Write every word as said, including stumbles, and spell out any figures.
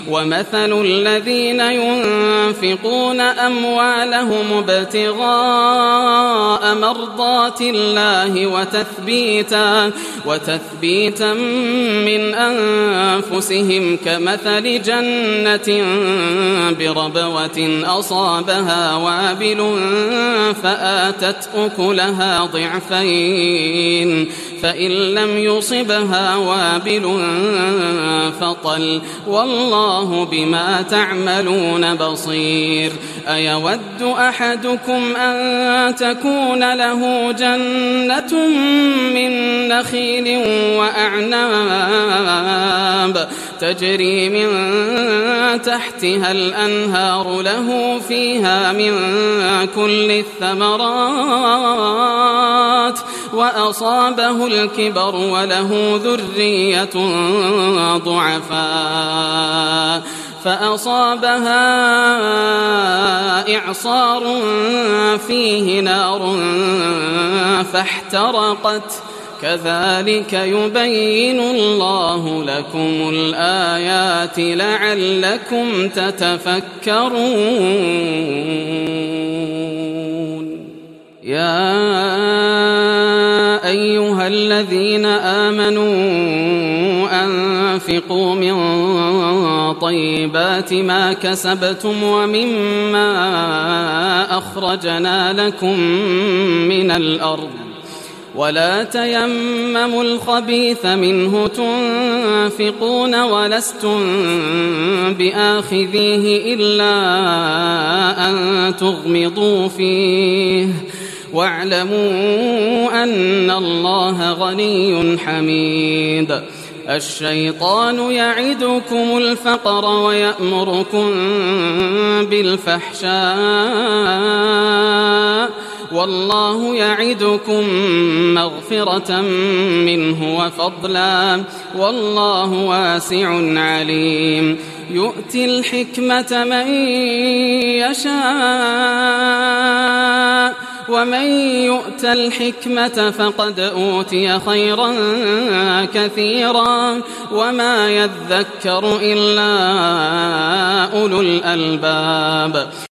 ومثل الذين ينفقون أموالهم ابتغاء مرضات الله وتثبيتا, وتثبيتا من أنفسهم كمثل جنة بربوة أصابها وابل فآتت أكلها ضعفين فإن لم يصبها وابل فطل والله بما تعملون بصير. أيود أحدكم أن تكون له جنة من نخيل وأعناب تجري من تحتها الأنهار له فيها من كل الثمرات وأصابه الكبر وله ذرية ضعفاء فأصابها إعصار فيه نار فاحترقت كذلك يبين الله لكم الآيات لعلكم تتفكرون. يا أيها الذين آمنوا أنفقوا من طيبات ما كسبتم ومما أخرجنا لكم من الأرض ولا تيمموا الخبيث منه تنفقون ولستم بآخذيه إلا أن تغمضوا فيه واعلموا أن الله غني حميد. الشيطان يعدكم الفقر ويأمركم بالفحشاء والله يعدكم مغفرة منه وفضلا والله واسع عليم. يؤتي الحكمة من يشاء ومن يؤت الحكمة فقد أوتي خيرا كثيرا وما يذكر إلا أولو الألباب.